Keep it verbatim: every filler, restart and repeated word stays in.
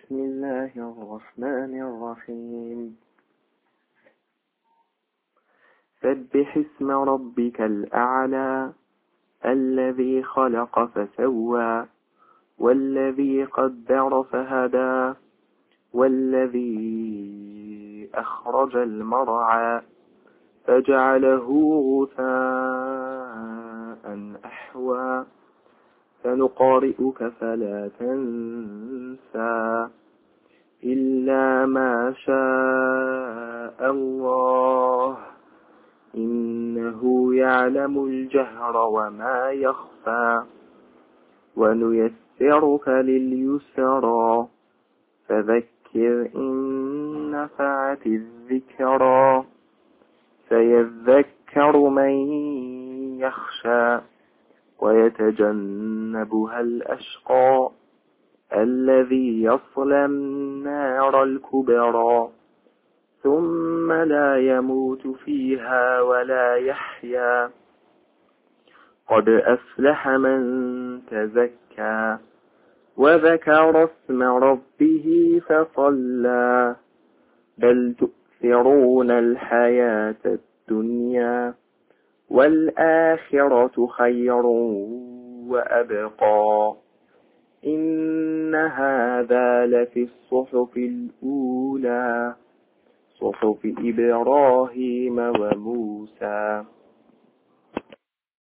بسم الله الرحمن الرحيم سبح اسم ربك الأعلى الذي خلق فسوى والذي قدر فهدى والذي أخرج المرعى فجعله غثاء أحوى سنقرئك فلا تنسى إلا ما شاء الله إنه يعلم الجهر وما يخفى ونيسرك لليسرى فذكر إن نفعت الذكرى سيذكر من يخشى ويتجنبها الأشقى الذي يصلى النار الكبرى ثم لا يموت فيها ولا يحيا قد أفلح من تزكى وذكر اسم ربه فصلى بل تؤثرون الحياة الدنيا والآخرة خير وأبقى إن هذا لفي الصحف الأولى صحف إبراهيم وموسى